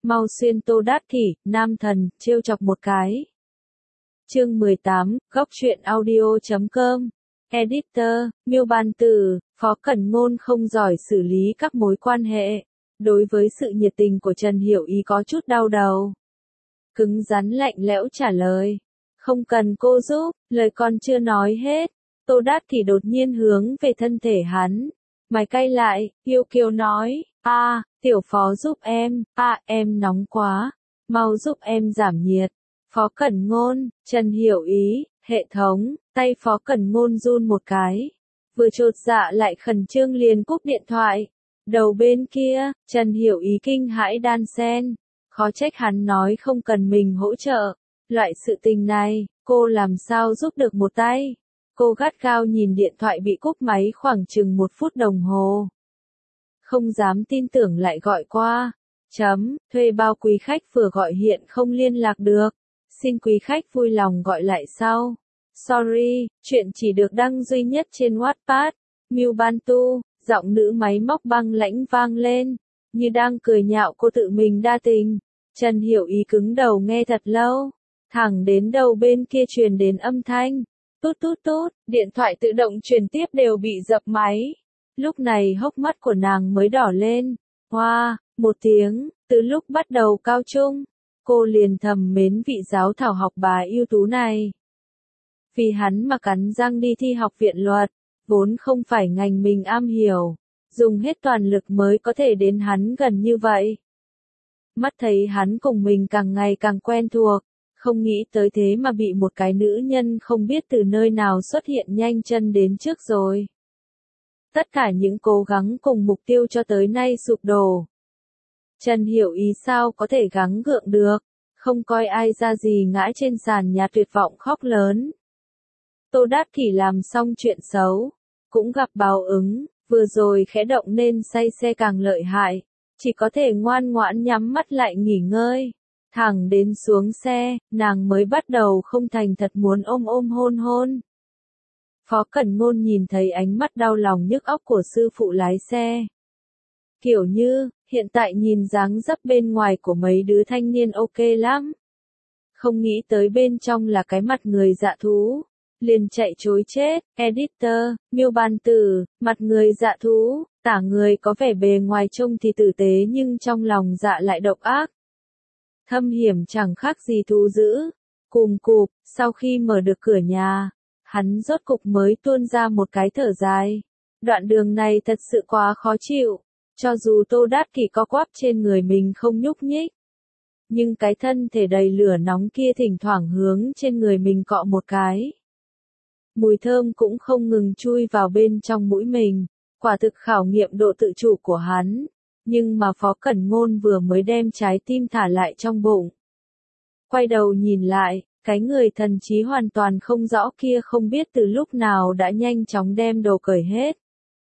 mau xuyên Tô Đát Kỷ, nam thần, trêu chọc một cái. Chương 18, góc truyện audio.com. Editor, Miêu Ban Tử, Phó Cẩn Ngôn không giỏi xử lý các mối quan hệ. Đối với sự nhiệt tình của Trần Hiểu Ý có chút đau đầu. Cứng rắn lạnh lẽo trả lời. Không cần cô giúp, lời con chưa nói hết. Tô Đát Kỷ đột nhiên hướng về thân thể hắn. Mày cay lại, yêu kiều nói, tiểu phó giúp em, em nóng quá, mau giúp em giảm nhiệt. Phó Cẩn Ngôn, Trần Hiểu Ý, hệ thống, tay Phó Cẩn Ngôn run một cái. Vừa chột dạ lại khẩn trương liền cúp điện thoại. Đầu bên kia, Trần Hiểu Ý kinh hãi đan sen. Khó trách hắn nói không cần mình hỗ trợ. Loại sự tình này, cô làm sao giúp được một tay. Cô gắt gao nhìn điện thoại bị cúp máy khoảng chừng 1 phút đồng hồ. Không dám tin tưởng lại gọi qua. Thuê bao quý khách vừa gọi hiện không liên lạc được. Xin quý khách vui lòng gọi lại sau. Sorry, chuyện chỉ được đăng duy nhất trên Wattpad. Miu Ban Tu, giọng nữ máy móc băng lãnh vang lên. Như đang cười nhạo cô tự mình đa tình. Trần Hiểu Ý cứng đầu nghe thật lâu. Thẳng đến đầu bên kia truyền đến âm thanh. Tút tút tút, điện thoại tự động truyền tiếp đều bị dập máy. Lúc này hốc mắt của nàng mới đỏ lên. Hoa, một tiếng, từ lúc bắt đầu cao trung, cô liền thầm mến vị giáo thảo học bà ưu tú này. Vì hắn mà cắn răng đi thi học viện luật, vốn không phải ngành mình am hiểu, dùng hết toàn lực mới có thể đến hắn gần như vậy. Mắt thấy hắn cùng mình càng ngày càng quen thuộc. Không nghĩ tới thế mà bị một cái nữ nhân không biết từ nơi nào xuất hiện nhanh chân đến trước rồi. Tất cả những cố gắng cùng mục tiêu cho tới nay sụp đổ. Trần Hiểu Ý sao có thể gắng gượng được, không coi ai ra gì ngã trên sàn nhà tuyệt vọng khóc lớn. Tô Đát Kỷ làm xong chuyện xấu, cũng gặp báo ứng, vừa rồi khẽ động nên say xe càng lợi hại, chỉ có thể ngoan ngoãn nhắm mắt lại nghỉ ngơi. Thẳng đến xuống xe, nàng mới bắt đầu không thành thật muốn ôm hôn hôn. Phó Cẩn Ngôn nhìn thấy ánh mắt đau lòng nhức óc của sư phụ lái xe. Kiểu như, hiện tại nhìn dáng dấp bên ngoài của mấy đứa thanh niên ok lắm. Không nghĩ tới bên trong là cái mặt người dạ thú. Liền chạy chối chết, editor, Miêu Ban Tử, mặt người dạ thú, tả người có vẻ bề ngoài trông thì tử tế nhưng trong lòng dạ lại độc ác. Thâm hiểm chẳng khác gì thú dữ. Cùm cụp, sau khi mở được cửa nhà, hắn rốt cục mới tuôn ra một cái thở dài. Đoạn đường này thật sự quá khó chịu, cho dù Tô Đát Kỷ co quắp trên người mình không nhúc nhích. Nhưng cái thân thể đầy lửa nóng kia thỉnh thoảng hướng trên người mình cọ một cái. Mùi thơm cũng không ngừng chui vào bên trong mũi mình, quả thực khảo nghiệm độ tự chủ của hắn. Nhưng mà Phó Cẩn Ngôn vừa mới đem trái tim thả lại trong bụng. Quay đầu nhìn lại, cái người thần trí hoàn toàn không rõ kia không biết từ lúc nào đã nhanh chóng đem đồ cởi hết.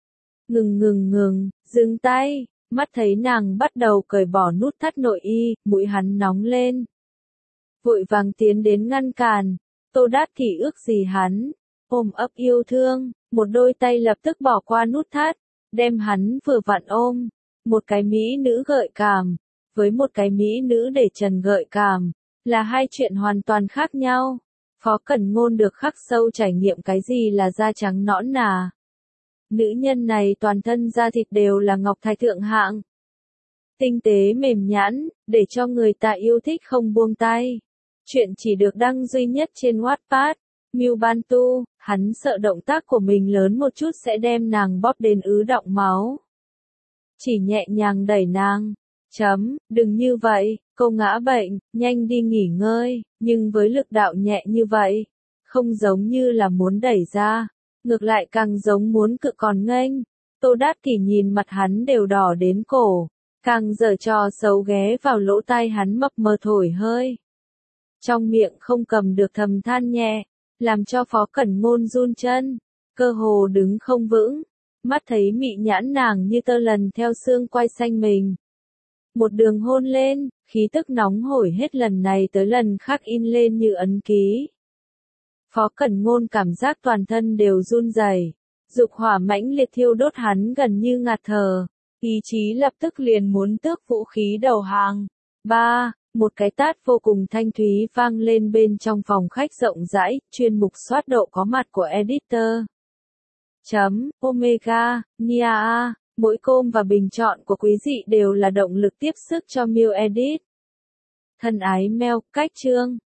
Ngừng, dừng tay, mắt thấy nàng bắt đầu cởi bỏ nút thắt nội y, mũi hắn nóng lên. Vội vàng tiến đến ngăn cản, Tô Đát Kỷ ước gì hắn, ôm ấp yêu thương, một đôi tay lập tức bỏ qua nút thắt, đem hắn vừa vặn ôm. Một cái mỹ nữ gợi cảm, với một cái mỹ nữ để trần gợi cảm, là hai chuyện hoàn toàn khác nhau. Phó Cẩn Ngôn được khắc sâu trải nghiệm cái gì là da trắng nõn nà. Nữ nhân này toàn thân da thịt đều là ngọc thạch thượng hạng. Tinh tế mềm nhẵn, để cho người ta yêu thích không buông tay. Chuyện chỉ được đăng duy nhất trên Wattpad. Miu Ban Tu, hắn sợ động tác của mình lớn một chút sẽ đem nàng bóp đến ứ đọng máu. Chỉ nhẹ nhàng đẩy nàng. Đừng như vậy, cô ngã bệnh, nhanh đi nghỉ ngơi, nhưng với lực đạo nhẹ như vậy, không giống như là muốn đẩy ra, ngược lại càng giống muốn cự còn nghênh. Tô Đát Kỷ nhìn mặt hắn đều đỏ đến cổ, càng giở trò xấu ghé vào lỗ tai hắn mập mờ thổi hơi. Trong miệng không cầm được thầm than nhẹ, làm cho Phó Cẩn Ngôn run chân, cơ hồ đứng không vững. Mắt thấy mị nhãn nàng như tơ lần theo xương quai xanh mình. Một đường hôn lên, khí tức nóng hổi hết lần này tới lần khác in lên như ấn ký. Phó Cẩn Ngôn cảm giác toàn thân đều run rẩy, dục hỏa mãnh liệt thiêu đốt hắn gần như ngạt thở, ý chí lập tức liền muốn tước vũ khí đầu hàng. 3. Một cái tát vô cùng thanh thúy vang lên bên trong phòng khách rộng rãi, chuyên mục soát độ có mặt của editor. Omega, Nia A, mỗi com và bình chọn của quý vị đều là động lực tiếp sức cho Miu Edit. Thân ái mail, cách chương.